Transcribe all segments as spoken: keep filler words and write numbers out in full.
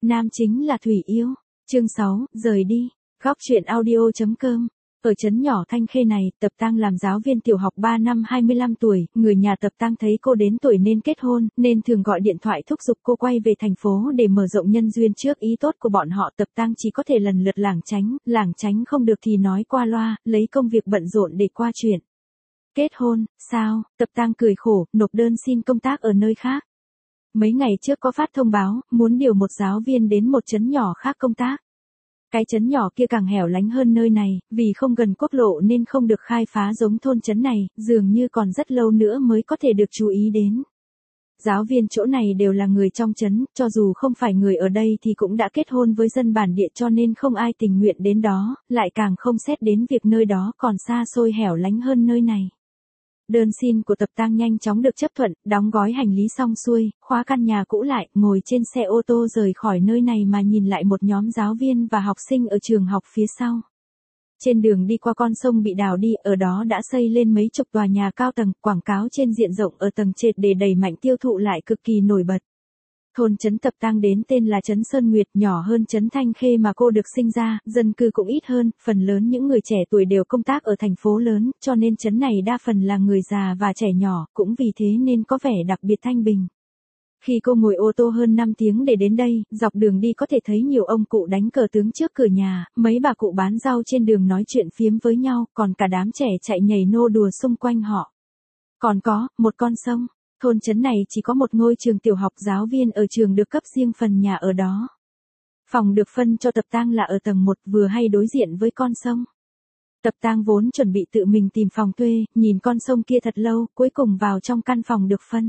Nam chính là Thủy Yêu. Chương sáu, rời đi. Góc truyện audio chấm com. Ở trấn nhỏ Thanh Khê này, Tập Tang làm giáo viên tiểu học ba năm hai mươi lăm tuổi, người nhà Tập Tang thấy cô đến tuổi nên kết hôn, nên thường gọi điện thoại thúc giục cô quay về thành phố để mở rộng nhân duyên. Trước ý tốt của bọn họ, Tập Tang chỉ có thể lần lượt lảng tránh, lảng tránh không được thì nói qua loa, lấy công việc bận rộn để qua chuyện. Kết hôn, sao? Tập Tang cười khổ, nộp đơn xin công tác ở nơi khác. Mấy ngày trước có phát thông báo, muốn điều một giáo viên đến một trấn nhỏ khác công tác. Cái trấn nhỏ kia càng hẻo lánh hơn nơi này, vì không gần quốc lộ nên không được khai phá giống thôn trấn này, dường như còn rất lâu nữa mới có thể được chú ý đến. Giáo viên chỗ này đều là người trong trấn, cho dù không phải người ở đây thì cũng đã kết hôn với dân bản địa cho nên không ai tình nguyện đến đó, lại càng không xét đến việc nơi đó còn xa xôi hẻo lánh hơn nơi này. Đơn xin của Tập Tang nhanh chóng được chấp thuận, đóng gói hành lý xong xuôi, khóa căn nhà cũ lại, ngồi trên xe ô tô rời khỏi nơi này mà nhìn lại một nhóm giáo viên và học sinh ở trường học phía sau. Trên đường đi qua con sông bị đào đi, ở đó đã xây lên mấy chục tòa nhà cao tầng, quảng cáo trên diện rộng ở tầng trệt để đẩy mạnh tiêu thụ lại cực kỳ nổi bật. Thôn trấn Tập Tang đến tên là trấn Sơn Nguyệt, nhỏ hơn trấn Thanh Khê mà cô được sinh ra, dân cư cũng ít hơn, phần lớn những người trẻ tuổi đều công tác ở thành phố lớn, cho nên trấn này đa phần là người già và trẻ nhỏ, cũng vì thế nên có vẻ đặc biệt thanh bình. Khi cô ngồi ô tô hơn năm tiếng để đến đây, dọc đường đi có thể thấy nhiều ông cụ đánh cờ tướng trước cửa nhà, mấy bà cụ bán rau trên đường nói chuyện phiếm với nhau, còn cả đám trẻ chạy nhảy nô đùa xung quanh họ. Còn có, một con sông. Thôn trấn này chỉ có một ngôi trường tiểu học, giáo viên ở trường được cấp riêng phần nhà ở đó. Phòng được phân cho Tập Tang là ở tầng một, vừa hay đối diện với con sông. Tập Tang vốn chuẩn bị tự mình tìm phòng thuê, nhìn con sông kia thật lâu, cuối cùng vào trong căn phòng được phân.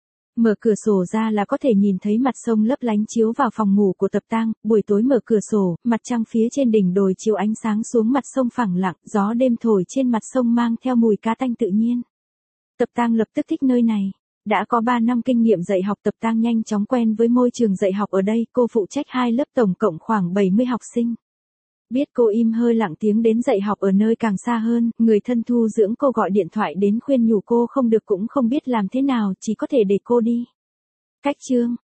Mở cửa sổ ra là có thể nhìn thấy mặt sông lấp lánh chiếu vào phòng ngủ của Tập Tang. Buổi tối mở cửa sổ, mặt trăng phía trên đỉnh đồi chiếu ánh sáng xuống mặt sông phẳng lặng, gió đêm thổi trên mặt sông mang theo mùi cá tanh tự nhiên. Tập Tang lập tức thích nơi này. Đã có ba năm kinh nghiệm dạy học, Tập Tang nhanh chóng quen với môi trường dạy học ở đây, cô phụ trách hai lớp tổng cộng khoảng bảy mươi học sinh. Biết cô im hơi lặng tiếng đến dạy học ở nơi càng xa hơn, người thân thu dưỡng cô gọi điện thoại đến khuyên nhủ cô không được cũng không biết làm thế nào, chỉ có thể để cô đi. Cách chương,